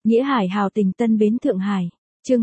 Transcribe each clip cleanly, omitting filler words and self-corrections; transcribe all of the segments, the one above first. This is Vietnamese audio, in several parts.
Nghĩa Hải hào tình Tân Bến Thượng Hải. Chương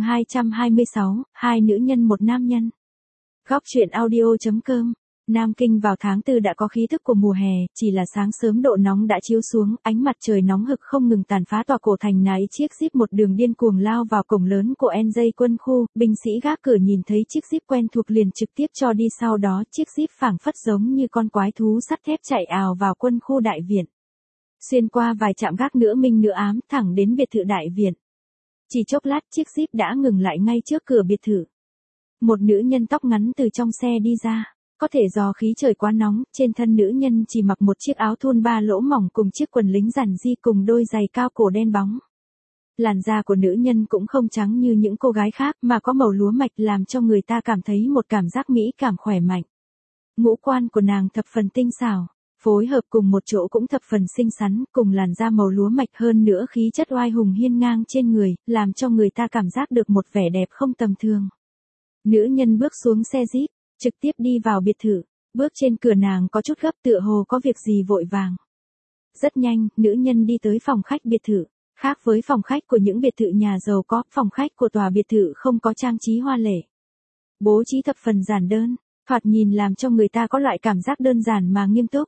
226, hai nữ nhân một nam nhân. Góc truyện audio.com. Nam Kinh vào tháng 4 đã có khí thức của mùa hè, chỉ là sáng sớm độ nóng đã chiếu xuống, ánh mặt trời nóng hực không ngừng tàn phá tòa cổ thành này. Chiếc Jeep một đường điên cuồng lao vào cổng lớn của NJ quân khu, binh sĩ gác cửa nhìn thấy chiếc Jeep quen thuộc liền trực tiếp cho đi, sau đó chiếc Jeep phảng phất giống như con quái thú sắt thép chạy ào vào quân khu đại viện. Xuyên qua vài trạm gác nửa minh nửa ám, thẳng đến biệt thự đại viện. Chỉ chốc lát chiếc Jeep đã ngừng lại ngay trước cửa biệt thự. Một nữ nhân tóc ngắn từ trong xe đi ra. Có thể do khí trời quá nóng, trên thân nữ nhân chỉ mặc một chiếc áo thun 3 lỗ mỏng cùng chiếc quần lính giản di cùng đôi giày cao cổ đen bóng. Làn da của nữ nhân cũng không trắng như những cô gái khác mà có màu lúa mạch làm cho người ta cảm thấy một cảm giác mỹ cảm khỏe mạnh. Ngũ quan của nàng thập phần tinh xảo, phối hợp cùng một chỗ cũng thập phần xinh xắn, cùng làn da màu lúa mạch hơn nữa khí chất oai hùng hiên ngang trên người, làm cho người ta cảm giác được một vẻ đẹp không tầm thường. Nữ nhân bước xuống xe Jeep, trực tiếp đi vào biệt thự, bước trên cửa nàng có chút gấp tựa hồ có việc gì vội vàng. Rất nhanh, nữ nhân đi tới phòng khách biệt thự. Khác với phòng khách của những biệt thự nhà giàu có, phòng khách của tòa biệt thự không có trang trí hoa lệ. Bố trí thập phần giản đơn, thoạt nhìn làm cho người ta có loại cảm giác đơn giản mà nghiêm túc.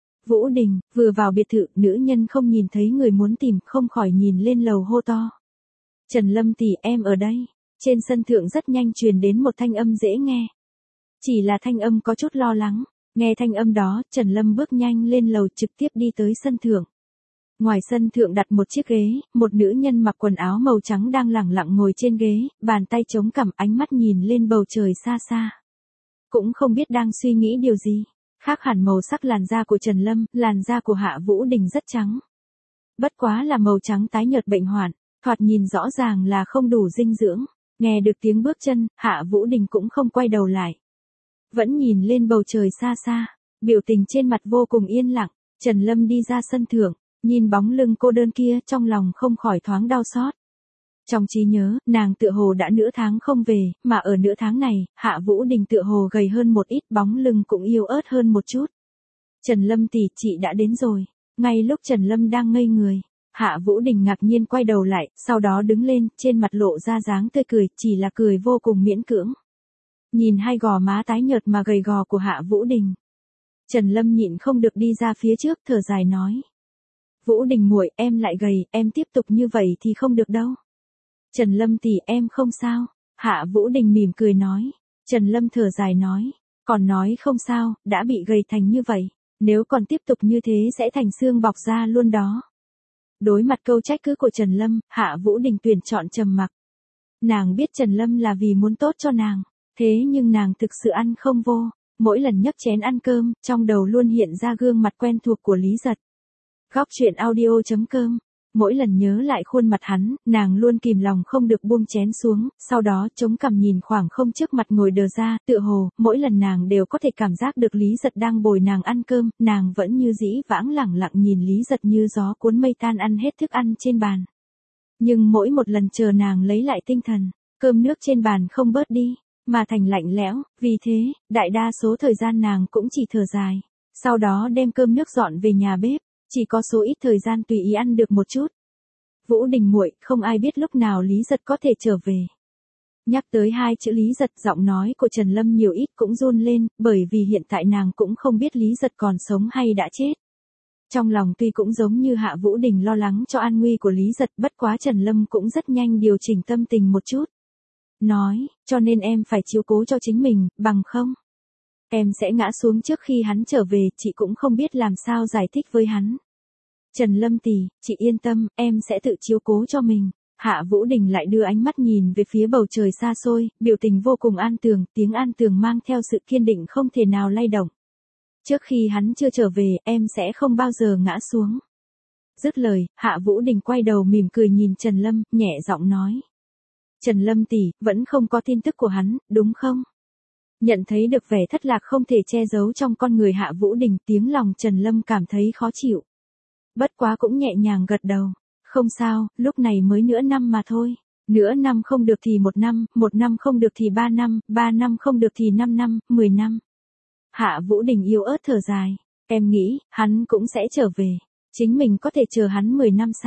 Vũ Đình, vừa vào biệt thự, nữ nhân không nhìn thấy người muốn tìm, không khỏi nhìn lên lầu hô to. Trần Lâm tỷ, em ở đây. Trên sân thượng rất nhanh truyền đến một thanh âm dễ nghe. Chỉ là thanh âm có chút lo lắng, nghe thanh âm đó, Trần Lâm bước nhanh lên lầu trực tiếp đi tới sân thượng. Ngoài sân thượng đặt một chiếc ghế, một nữ nhân mặc quần áo màu trắng đang lẳng lặng ngồi trên ghế, bàn tay chống cằm, ánh mắt nhìn lên bầu trời xa xa. Cũng không biết đang suy nghĩ điều gì, khác hẳn màu sắc làn da của Trần Lâm, làn da của Hạ Vũ Đình rất trắng. Bất quá là màu trắng tái nhợt bệnh hoạn, thoạt nhìn rõ ràng là không đủ dinh dưỡng. Nghe được tiếng bước chân, Hạ Vũ Đình cũng không quay đầu lại. Vẫn nhìn lên bầu trời xa xa, biểu tình trên mặt vô cùng yên lặng. Trần Lâm đi ra sân thượng, nhìn bóng lưng cô đơn kia, trong lòng không khỏi thoáng đau xót. Trong trí nhớ, nàng tựa hồ đã nửa tháng không về, mà ở nửa tháng này, Hạ Vũ Đình tựa hồ gầy hơn một ít, bóng lưng cũng yếu ớt hơn một chút. Trần Lâm tỷ, chị đã đến rồi. Ngay lúc Trần Lâm đang ngây người, Hạ Vũ Đình ngạc nhiên quay đầu lại, sau đó đứng lên, trên mặt lộ ra dáng tươi cười, chỉ là cười vô cùng miễn cưỡng. Nhìn hai gò má tái nhợt mà gầy gò của Hạ Vũ Đình, Trần Lâm nhịn không được đi ra phía trước, thở dài nói. Vũ Đình muội, em lại gầy, em tiếp tục như vậy thì không được đâu. Trần Lâm tỷ, em không sao. Hạ Vũ Đình mỉm cười nói. Trần Lâm thở dài nói. Còn nói không sao, đã bị gầy thành như vậy. Nếu còn tiếp tục như thế sẽ thành xương bọc ra luôn đó. Đối mặt câu trách cứ của Trần Lâm, Hạ Vũ Đình tuyển chọn trầm mặc. Nàng biết Trần Lâm là vì muốn tốt cho nàng. Thế nhưng nàng thực sự ăn không vô. Mỗi lần nhấc chén ăn cơm, trong đầu luôn hiện ra gương mặt quen thuộc của Lý Giật. Góc truyện audio.com. Mỗi lần nhớ lại khuôn mặt hắn, nàng luôn kìm lòng không được buông chén xuống, sau đó chống cằm nhìn khoảng không trước mặt ngồi đờ ra, tựa hồ, mỗi lần nàng đều có thể cảm giác được Lý Giật đang bồi nàng ăn cơm, nàng vẫn như dĩ vãng lẳng lặng nhìn Lý Giật như gió cuốn mây tan ăn hết thức ăn trên bàn. Nhưng mỗi một lần chờ nàng lấy lại tinh thần, cơm nước trên bàn không bớt đi, mà thành lạnh lẽo, vì thế, đại đa số thời gian nàng cũng chỉ thở dài, sau đó đem cơm nước dọn về nhà bếp. Chỉ có số ít thời gian tùy ý ăn được một chút. Vũ Đình muội, không ai biết lúc nào Lý Giật có thể trở về. Nhắc tới hai chữ Lý Giật, giọng nói của Trần Lâm nhiều ít cũng run lên, bởi vì hiện tại nàng cũng không biết Lý Giật còn sống hay đã chết. Trong lòng tuy cũng giống như Hạ Vũ Đình lo lắng cho an nguy của Lý Giật, bất quá Trần Lâm cũng rất nhanh điều chỉnh tâm tình một chút. Nói, cho nên em phải chiếu cố cho chính mình, bằng không em sẽ ngã xuống trước khi hắn trở về, chị cũng không biết làm sao giải thích với hắn. Trần Lâm tỷ, chị yên tâm, em sẽ tự chiếu cố cho mình. Hạ Vũ Đình lại đưa ánh mắt nhìn về phía bầu trời xa xôi, biểu tình vô cùng an tường, tiếng an tường mang theo sự kiên định không thể nào lay động. Trước khi hắn chưa trở về, em sẽ không bao giờ ngã xuống. Dứt lời, Hạ Vũ Đình quay đầu mỉm cười nhìn Trần Lâm, nhẹ giọng nói. Trần Lâm tỷ, vẫn không có tin tức của hắn, đúng không? Nhận thấy được vẻ thất lạc không thể che giấu trong con người Hạ Vũ Đình, tiếng lòng Trần Lâm cảm thấy khó chịu. Bất quá cũng nhẹ nhàng gật đầu. Không sao, lúc này mới nửa năm mà thôi. Nửa năm không được thì một năm không được thì 3 năm không được thì 5 năm, 10 năm. Hạ Vũ Đình yếu ớt thở dài. Em nghĩ, hắn cũng sẽ trở về. Chính mình có thể chờ hắn 10 năm sao?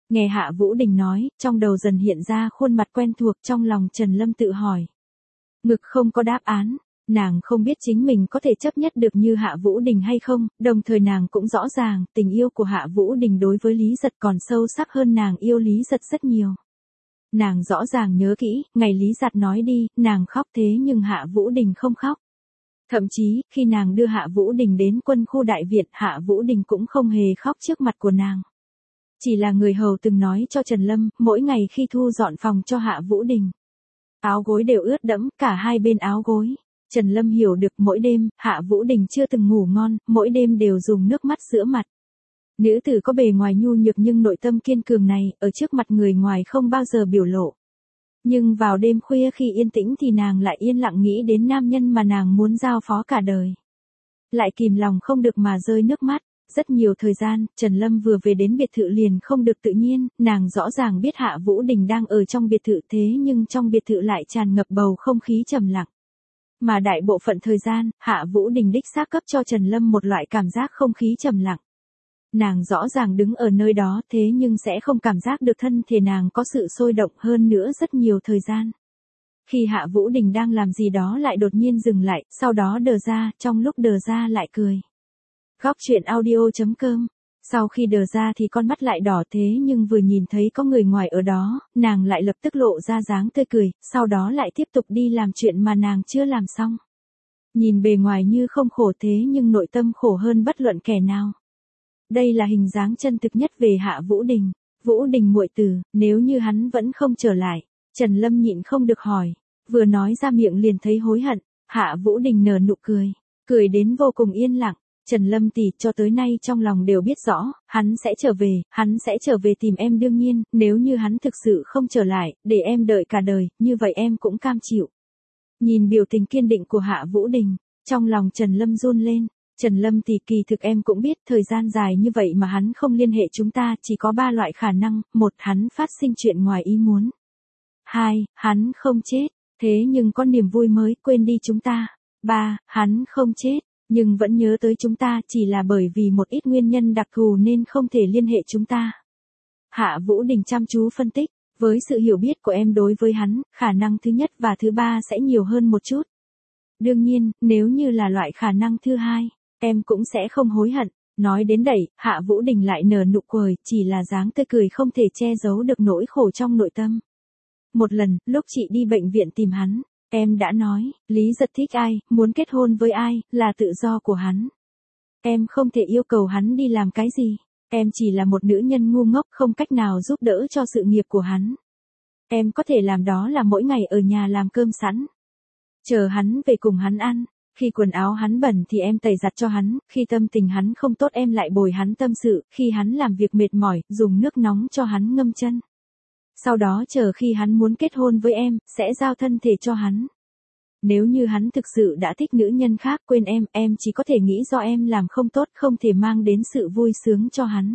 Nghe Hạ Vũ Đình nói, trong đầu dần hiện ra khuôn mặt quen thuộc, trong lòng Trần Lâm tự hỏi. Ngực không có đáp án, nàng không biết chính mình có thể chấp nhất được như Hạ Vũ Đình hay không, đồng thời nàng cũng rõ ràng, tình yêu của Hạ Vũ Đình đối với Lý Giật còn sâu sắc hơn nàng yêu Lý Giật rất nhiều. Nàng rõ ràng nhớ kỹ, ngày Lý Giật nói đi, nàng khóc thế nhưng Hạ Vũ Đình không khóc. Thậm chí, khi nàng đưa Hạ Vũ Đình đến quân khu đại viện, Hạ Vũ Đình cũng không hề khóc trước mặt của nàng. Chỉ là người hầu từng nói cho Trần Lâm, mỗi ngày khi thu dọn phòng cho Hạ Vũ Đình, áo gối đều ướt đẫm, cả hai bên áo gối. Trần Lâm hiểu được mỗi đêm, Hạ Vũ Đình chưa từng ngủ ngon, mỗi đêm đều dùng nước mắt rửa mặt. Nữ tử có bề ngoài nhu nhược nhưng nội tâm kiên cường này, ở trước mặt người ngoài không bao giờ biểu lộ. Nhưng vào đêm khuya khi yên tĩnh thì nàng lại yên lặng nghĩ đến nam nhân mà nàng muốn giao phó cả đời. Lại kìm lòng không được mà rơi nước mắt. Rất nhiều thời gian, Trần Lâm vừa về đến biệt thự liền không được tự nhiên, nàng rõ ràng biết Hạ Vũ Đình đang ở trong biệt thự thế nhưng trong biệt thự lại tràn ngập bầu không khí trầm lặng. Mà đại bộ phận thời gian, Hạ Vũ Đình đích xác cấp cho Trần Lâm một loại cảm giác không khí trầm lặng. Nàng rõ ràng đứng ở nơi đó thế nhưng sẽ không cảm giác được thân thể nàng có sự sôi động hơn nữa rất nhiều thời gian. Khi Hạ Vũ Đình đang làm gì đó lại đột nhiên dừng lại, sau đó đờ ra, trong lúc đờ ra lại cười. Góc truyện audio.com. Sau khi đờ ra thì con mắt lại đỏ thế nhưng vừa nhìn thấy có người ngoài ở đó, nàng lại lập tức lộ ra dáng tươi cười, sau đó lại tiếp tục đi làm chuyện mà nàng chưa làm xong. Nhìn bề ngoài như không khổ thế nhưng nội tâm khổ hơn bất luận kẻ nào. Đây là hình dáng chân thực nhất về Hạ Vũ Đình. Vũ Đình muội tử, nếu như hắn vẫn không trở lại, Trần Lâm nhịn không được hỏi. Vừa nói ra miệng liền thấy hối hận, Hạ Vũ Đình nở nụ cười, cười đến vô cùng yên lặng. Trần Lâm tỷ cho tới nay trong lòng đều biết rõ, hắn sẽ trở về tìm em đương nhiên, nếu như hắn thực sự không trở lại, để em đợi cả đời, như vậy em cũng cam chịu. Nhìn biểu tình kiên định của Hạ Vũ Đình, trong lòng Trần Lâm run lên. Trần Lâm tỷ kỳ thực em cũng biết thời gian dài như vậy mà hắn không liên hệ chúng ta, chỉ có 3 loại khả năng, 1. Hắn phát sinh chuyện ngoài ý muốn. 2. Hắn không chết, thế nhưng có niềm vui mới, quên đi chúng ta. 3. Hắn không chết, nhưng vẫn nhớ tới chúng ta, chỉ là bởi vì một ít nguyên nhân đặc thù nên không thể liên hệ chúng ta. Hạ Vũ Đình chăm chú phân tích, với sự hiểu biết của em đối với hắn, khả năng thứ nhất và thứ 3 sẽ nhiều hơn một chút. Đương nhiên, nếu như là loại khả năng thứ 2, em cũng sẽ không hối hận. Nói đến đây, Hạ Vũ Đình lại nở nụ cười, chỉ là dáng tươi cười không thể che giấu được nỗi khổ trong nội tâm. Một lần, lúc chị đi bệnh viện tìm hắn, em đã nói, Lý Giật thích ai, muốn kết hôn với ai, là tự do của hắn. Em không thể yêu cầu hắn đi làm cái gì. Em chỉ là một nữ nhân ngu ngốc không cách nào giúp đỡ cho sự nghiệp của hắn. Em có thể làm đó là mỗi ngày ở nhà làm cơm sẵn. Chờ hắn về cùng hắn ăn. Khi quần áo hắn bẩn thì em tẩy giặt cho hắn, khi tâm tình hắn không tốt em lại bồi hắn tâm sự, khi hắn làm việc mệt mỏi, dùng nước nóng cho hắn ngâm chân. Sau đó chờ khi hắn muốn kết hôn với em, sẽ giao thân thể cho hắn. Nếu như hắn thực sự đã thích nữ nhân khác quên em chỉ có thể nghĩ do em làm không tốt không thể mang đến sự vui sướng cho hắn.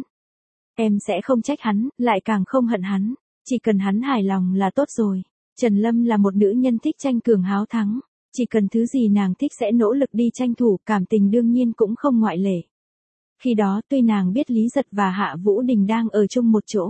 Em sẽ không trách hắn, lại càng không hận hắn, chỉ cần hắn hài lòng là tốt rồi. Trần Lâm là một nữ nhân thích tranh cường háo thắng. Chỉ cần thứ gì nàng thích sẽ nỗ lực đi tranh thủ, cảm tình đương nhiên cũng không ngoại lệ. Khi đó tuy nàng biết Lý Giật và Hạ Vũ Đình đang ở chung một chỗ.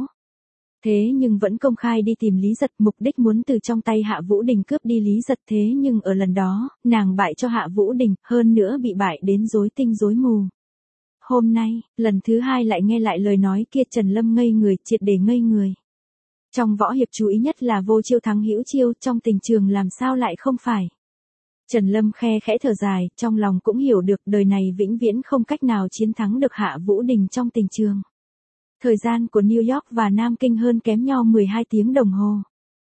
Thế nhưng vẫn công khai đi tìm Lý Giật, mục đích muốn từ trong tay Hạ Vũ Đình cướp đi Lý Giật, thế nhưng ở lần đó, nàng bại cho Hạ Vũ Đình, hơn nữa bị bại đến rối tinh rối mù. Hôm nay, lần thứ 2 lại nghe lại lời nói kia, Trần Lâm ngây người, triệt để ngây người. Trong võ hiệp chú ý nhất là vô chiêu thắng hữu chiêu, trong tình trường làm sao lại không phải. Trần Lâm khe khẽ thở dài, trong lòng cũng hiểu được đời này vĩnh viễn không cách nào chiến thắng được Hạ Vũ Đình trong tình trường. Thời gian của New York và Nam Kinh hơn kém nhau 12 tiếng đồng hồ.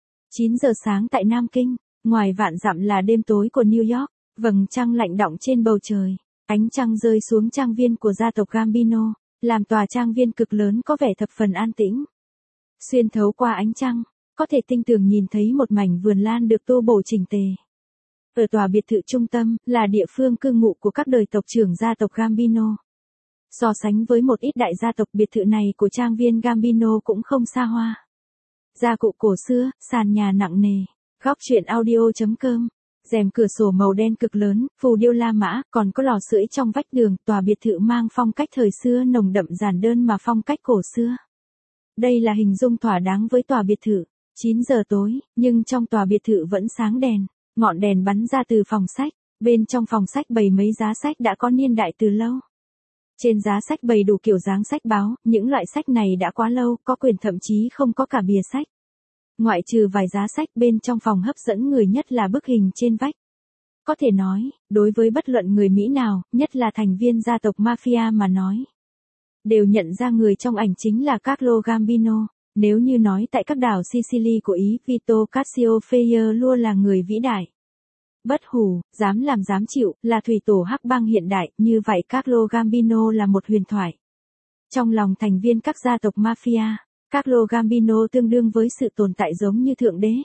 9 giờ sáng tại Nam Kinh, ngoài vạn dặm là đêm tối của New York, vầng trăng lạnh đọng trên bầu trời, ánh trăng rơi xuống trang viên của gia tộc Gambino, làm tòa trang viên cực lớn có vẻ thập phần an tĩnh. Xuyên thấu qua ánh trăng, có thể tinh tường nhìn thấy một mảnh vườn lan được tô bổ chỉnh tề. Ở tòa biệt thự trung tâm, là địa phương cư ngụ của các đời tộc trưởng gia tộc Gambino. So sánh với một ít đại gia tộc, biệt thự này của trang viên Gambino cũng không xa hoa. Gia cụ cổ xưa, sàn nhà nặng nề. Góc truyện audio.com. Rèm cửa sổ màu đen cực lớn, phù điêu La Mã, còn có lò sưởi trong vách đường. Tòa biệt thự mang phong cách thời xưa nồng đậm giản đơn mà phong cách cổ xưa. Đây là hình dung thỏa đáng với tòa biệt thự. 9 giờ tối, nhưng trong tòa biệt thự vẫn sáng đèn. Ngọn đèn bắn ra từ phòng sách. Bên trong phòng sách bày mấy giá sách đã có niên đại từ lâu. Trên giá sách bày đủ kiểu dáng sách báo, những loại sách này đã quá lâu, có quyền thậm chí không có cả bìa sách. Ngoại trừ vài giá sách, bên trong phòng hấp dẫn người nhất là bức hình trên vách. Có thể nói, đối với bất luận người Mỹ nào, nhất là thành viên gia tộc Mafia mà nói, đều nhận ra người trong ảnh chính là Carlo Gambino. Nếu như nói tại các đảo Sicily của Ý, Vito Cascio luôn là người vĩ đại. Bất hủ, dám làm dám chịu, là thủy tổ hắc bang hiện đại, như vậy Carlo Gambino là một huyền thoại. Trong lòng thành viên các gia tộc Mafia, Carlo Gambino tương đương với sự tồn tại giống như thượng đế.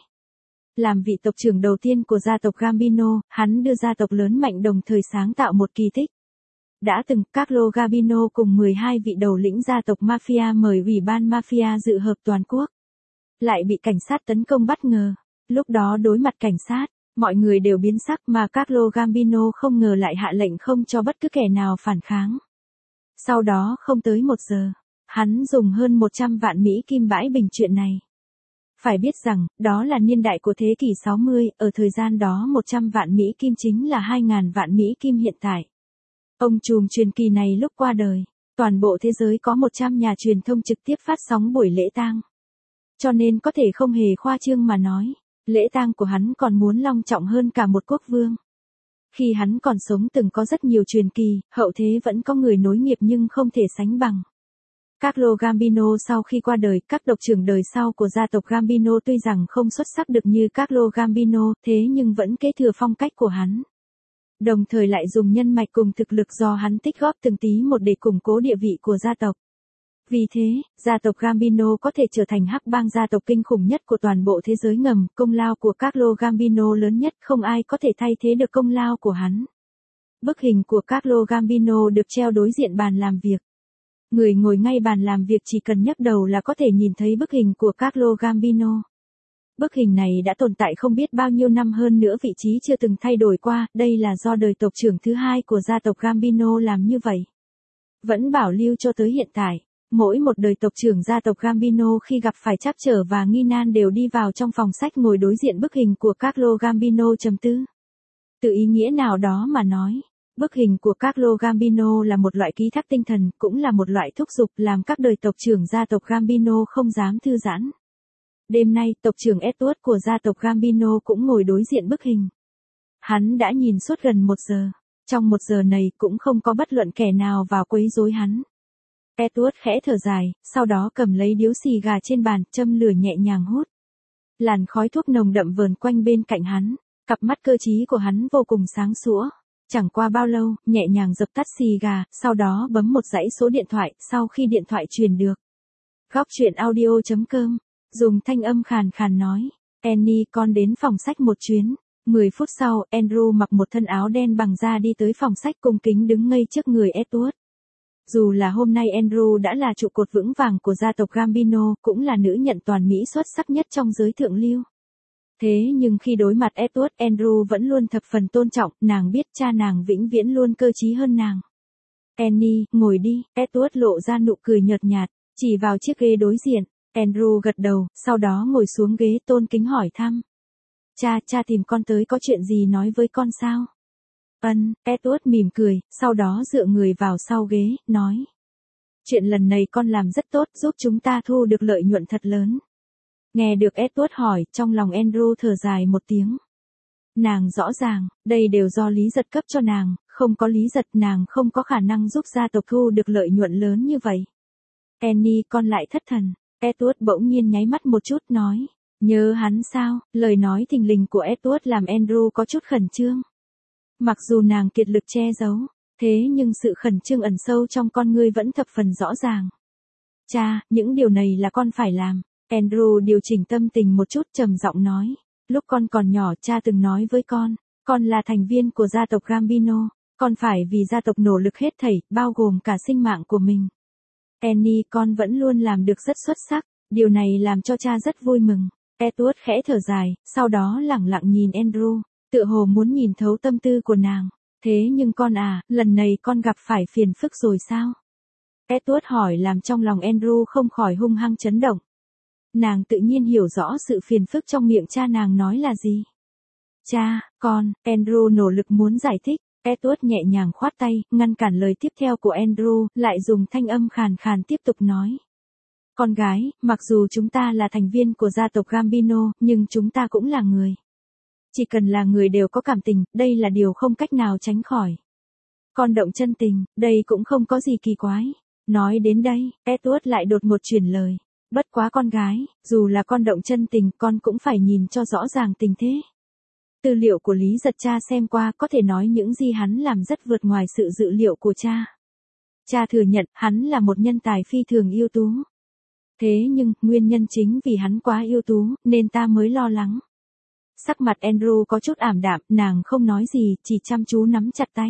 Làm vị tộc trưởng đầu tiên của gia tộc Gambino, hắn đưa gia tộc lớn mạnh đồng thời sáng tạo một kỳ tích. Đã từng, Carlo Gambino cùng 12 vị đầu lĩnh gia tộc Mafia mời Ủy ban Mafia dự họp toàn quốc. Lại bị cảnh sát tấn công bất ngờ. Lúc đó đối mặt cảnh sát, mọi người đều biến sắc mà Carlo Gambino không ngờ lại hạ lệnh không cho bất cứ kẻ nào phản kháng. Sau đó không tới 1 giờ, hắn dùng hơn 100 vạn Mỹ Kim bãi bình chuyện này. Phải biết rằng, đó là niên đại của thế kỷ 60, ở thời gian đó 100 vạn Mỹ Kim chính là 2.000 vạn Mỹ Kim hiện tại. Ông trùm truyền kỳ này lúc qua đời, toàn bộ thế giới có 100 nhà truyền thông trực tiếp phát sóng buổi lễ tang. Cho nên có thể không hề khoa trương mà nói, lễ tang của hắn còn muốn long trọng hơn cả một quốc vương. Khi hắn còn sống từng có rất nhiều truyền kỳ, hậu thế vẫn có người nối nghiệp nhưng không thể sánh bằng. Carlo Gambino sau khi qua đời, các tộc trưởng đời sau của gia tộc Gambino tuy rằng không xuất sắc được như Carlo Gambino, thế nhưng vẫn kế thừa phong cách của hắn. Đồng thời lại dùng nhân mạch cùng thực lực do hắn tích góp từng tí một để củng cố địa vị của gia tộc. Vì thế, gia tộc Gambino có thể trở thành hắc bang gia tộc kinh khủng nhất của toàn bộ thế giới ngầm, công lao của Carlo Gambino lớn nhất, không ai có thể thay thế được công lao của hắn. Bức hình của Carlo Gambino được treo đối diện bàn làm việc. Người ngồi ngay bàn làm việc chỉ cần nhấc đầu là có thể nhìn thấy bức hình của Carlo Gambino. Bức hình này đã tồn tại không biết bao nhiêu năm, hơn nữa vị trí chưa từng thay đổi qua, đây là do đời tộc trưởng thứ hai của gia tộc Gambino làm như vậy. Vẫn bảo lưu cho tới hiện tại, mỗi một đời tộc trưởng gia tộc Gambino khi gặp phải trắc trở và nghi nan đều đi vào trong phòng sách ngồi đối diện bức hình của Carlo Gambino trầm tư. Từ ý nghĩa nào đó mà nói, bức hình của Carlo Gambino là một loại ký thác tinh thần, cũng là một loại thúc giục làm các đời tộc trưởng gia tộc Gambino không dám thư giãn. Đêm nay, tộc trưởng Edward của gia tộc Gambino cũng ngồi đối diện bức hình. Hắn đã nhìn suốt gần 1 giờ. Trong 1 giờ này cũng không có bất luận kẻ nào vào quấy rối hắn. Edward khẽ thở dài, sau đó cầm lấy điếu xì gà trên bàn, châm lửa nhẹ nhàng hút. Làn khói thuốc nồng đậm vờn quanh bên cạnh hắn, cặp mắt cơ trí của hắn vô cùng sáng sủa. Chẳng qua bao lâu, nhẹ nhàng dập tắt xì gà, sau đó bấm một dãy số điện thoại, sau khi điện thoại truyền được. Góc truyện audio.com, dùng thanh âm khàn khàn nói, Annie con đến phòng sách một chuyến. 10 phút sau, Andrew mặc một thân áo đen bằng da đi tới phòng sách cung kính đứng ngây trước người Edward. Dù là hôm nay Andrew đã là trụ cột vững vàng của gia tộc Gambino, cũng là nữ nhận toàn Mỹ xuất sắc nhất trong giới thượng lưu. Thế nhưng khi đối mặt Edward, Andrew vẫn luôn thập phần tôn trọng, nàng biết cha nàng vĩnh viễn luôn cơ trí hơn nàng. Annie, ngồi đi, Edward lộ ra nụ cười nhợt nhạt, chỉ vào chiếc ghế đối diện. Andrew gật đầu, sau đó ngồi xuống ghế tôn kính hỏi thăm. Cha tìm con tới có chuyện gì nói với con sao? Edward mỉm cười, sau đó dựa người vào sau ghế, nói. Chuyện lần này con làm rất tốt, giúp chúng ta thu được lợi nhuận thật lớn. Nghe được Edward hỏi, trong lòng Andrew thở dài một tiếng. Nàng rõ ràng, đây đều do Lý Giật cấp cho nàng, không có Lý Giật nàng không có khả năng giúp gia tộc thu được lợi nhuận lớn như vậy. Annie con lại thất thần, Edward bỗng nhiên nháy mắt một chút nói. Nhớ hắn sao? Lời nói thình lình của Edward làm Andrew có chút khẩn trương. Mặc dù nàng kiệt lực che giấu, thế nhưng sự khẩn trương ẩn sâu trong con ngươi vẫn thập phần rõ ràng. Cha, những điều này là con phải làm. Andrew điều chỉnh tâm tình một chút trầm giọng nói. Lúc con còn nhỏ cha từng nói với con là thành viên của gia tộc Gambino, con phải vì gia tộc nỗ lực hết thảy, bao gồm cả sinh mạng của mình. Annie con vẫn luôn làm được rất xuất sắc, điều này làm cho cha rất vui mừng. Edward khẽ thở dài, sau đó lẳng lặng nhìn Andrew, tựa hồ muốn nhìn thấu tâm tư của nàng. Thế nhưng con lần này con gặp phải phiền phức rồi sao? Edward hỏi làm trong lòng Andrew không khỏi hung hăng chấn động. Nàng tự nhiên hiểu rõ sự phiền phức trong miệng cha nàng nói là gì. Cha, con, Andrew nỗ lực muốn giải thích. Edward nhẹ nhàng khoát tay, ngăn cản lời tiếp theo của Andrew, lại dùng thanh âm khàn khàn tiếp tục nói. Con gái, mặc dù chúng ta là thành viên của gia tộc Gambino, nhưng chúng ta cũng là người. Chỉ cần là người đều có cảm tình, đây là điều không cách nào tránh khỏi. Con động chân tình, đây cũng không có gì kỳ quái. Nói đến đây, Edward lại đột ngột chuyển lời. Bất quá con gái, dù là con động chân tình, con cũng phải nhìn cho rõ ràng tình thế. Tư liệu của Lý Giật cha xem qua có thể nói những gì hắn làm rất vượt ngoài sự dự liệu của cha. Cha thừa nhận hắn là một nhân tài phi thường ưu tú. Thế nhưng, nguyên nhân chính vì hắn quá ưu tú, nên ta mới lo lắng. Sắc mặt Andrew có chút ảm đạm, nàng không nói gì, chỉ chăm chú nắm chặt tay.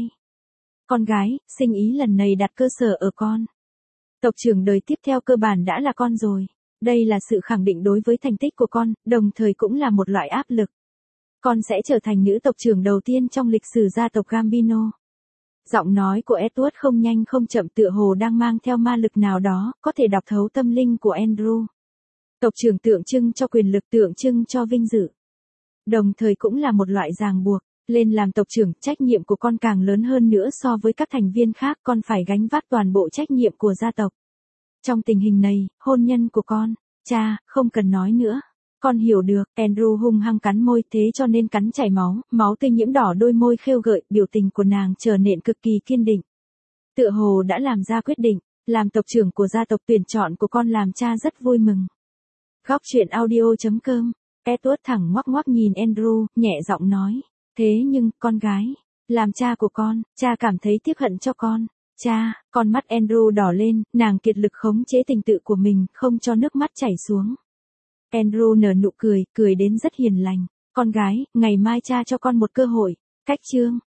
Con gái, sinh ý lần này đặt cơ sở ở con. Tộc trưởng đời tiếp theo cơ bản đã là con rồi. Đây là sự khẳng định đối với thành tích của con, đồng thời cũng là một loại áp lực. Con sẽ trở thành nữ tộc trưởng đầu tiên trong lịch sử gia tộc Gambino. Giọng nói của Edward không nhanh không chậm tựa hồ đang mang theo ma lực nào đó, có thể đọc thấu tâm linh của Andrew. Tộc trưởng tượng trưng cho quyền lực, tượng trưng cho vinh dự. Đồng thời cũng là một loại ràng buộc. Lên làm tộc trưởng, trách nhiệm của con càng lớn hơn nữa so với các thành viên khác, con phải gánh vác toàn bộ trách nhiệm của gia tộc. Trong tình hình này, hôn nhân của con, cha, không cần nói nữa. Con hiểu được, Andrew hung hăng cắn môi, thế cho nên cắn chảy máu, máu tươi nhiễm đỏ đôi môi khêu gợi, biểu tình của nàng trở nên cực kỳ kiên định. Tựa hồ đã làm ra quyết định, làm tộc trưởng của gia tộc, tuyển chọn của con làm cha rất vui mừng. Góc truyện audio.com, Edward thẳng ngoắc ngoắc nhìn Andrew, nhẹ giọng nói. Thế nhưng, con gái, làm cha của con, cha cảm thấy tiếc hận cho con. Cha, con mắt Andrew đỏ lên, nàng kiệt lực khống chế tình tự của mình, không cho nước mắt chảy xuống. Andrew nở nụ cười, cười đến rất hiền lành. Con gái, ngày mai cha cho con một cơ hội. Cách chương.